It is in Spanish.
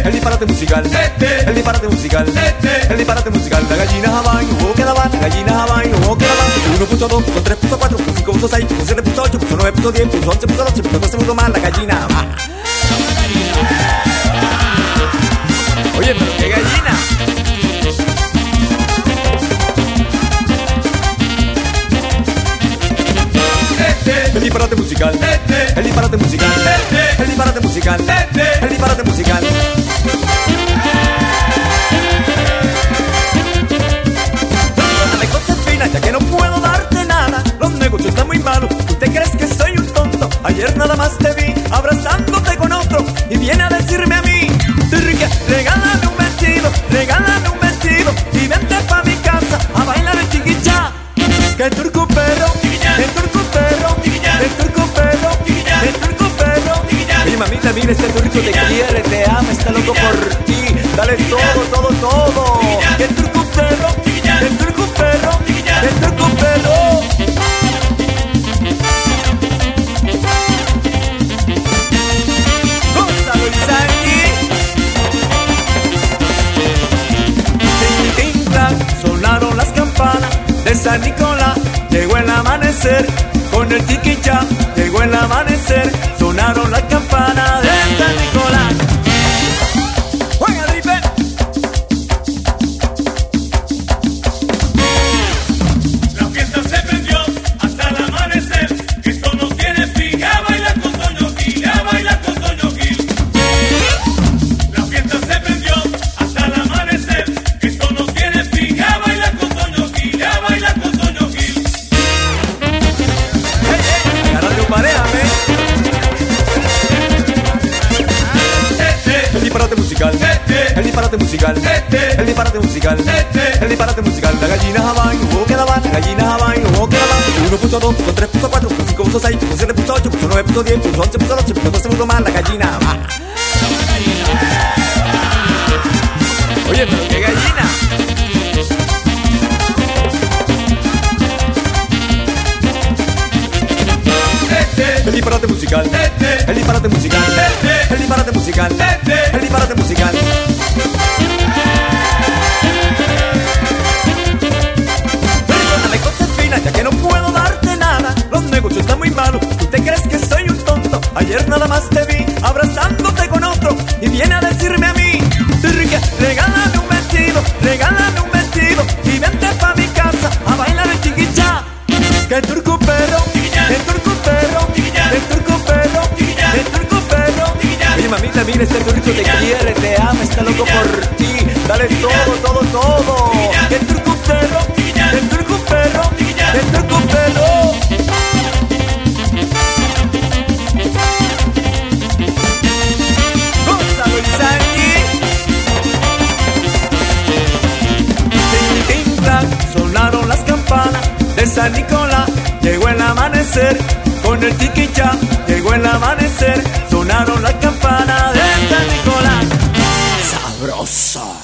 el disparate musical, el disparate musical, el disparate musical. La gallina Habay, hubo que daban, la gallina Habay, hubo que daban. 1.2, puso 3, puso 4, puso 5, puso 6, puso 7, puso 8, puso 9, puso 10, puso 11, puso 12, puso 13, puso más. La gallina Habay. Oye, pero qué gallina. El disparate musical, el disparate musical, el disparate musical, el disparate musical. Perdóname, Josefina, ya que no puedo darte nada. Los negocios están muy malos, ¿tú te crees que soy un tonto? Ayer nada más te vi abrazándote con otro y viene a decirme a mí, regálame un vestido y vente pa' mi casa a bailar el chiquichá. Que el turco perro, el turco perro, el turco perro, el turco perro. Mi mamita, mira, este turco te quiere, te ama, está loco por ti. Dale todo, todo, todo. Que el turco perro, el turco perro, el turco perro. Gózalo, Isani. Ting, ting, clac, sonaron las campanas de San Nicolás. Llegó el amanecer, con el tiquichá. Llegó el amanecer, sonaron las campanas de San Nicolás. ¡Juega, Dripe! La fiesta se prendió hasta el amanecer. Esto no tiene fin. Ya baila con Toño Gil, ya baila con Toño Gil. La fiesta se prendió hasta el amanecer. Esto no tiene fin. Ya baila con Toño Gil, ya baila con Toño Gil. Agárrate un pareja, El disparate musical, el disparate musical, el disparate musical, el disparate musical. La gallina Habay, hubo que daban, la gallina Habay, hubo que daban. 1.2, puso 3, puso 4, puso 5, puso 6, puso 7, puso 8, puso 9, puso 10, puso 11, puso 12, puso 13, puso más. La gallina Habay. Oye, pero qué gallina. El disparate musical, el disparate musical, el disparate musical, el disparate musical. Perdóname, Josefina, ya que no puedo darte nada. Los negocios están muy malos, ¿tú te crees que soy un tonto? Ayer nada más te vi abrazándote con otro y viene a decirme a mí, regálame un vestido y vente pa' mi casa a bailar el chiquichá. Que el turco perro, el turco perro, el turco perro, el turco perro. Mi mamita, mira, este turco te quiere, te ama, está loco por ti. Dale todo, todo, todo. Que el turco perro, el turco perro, el turco perro. Gózalo, Isani. Ting, ting, clac, sonaron las campanas de San Nicolás. Llegó el amanecer, con el tiquichá. Llegó el amanecer, sonaron las campanas de San Nicolás. Sabroso.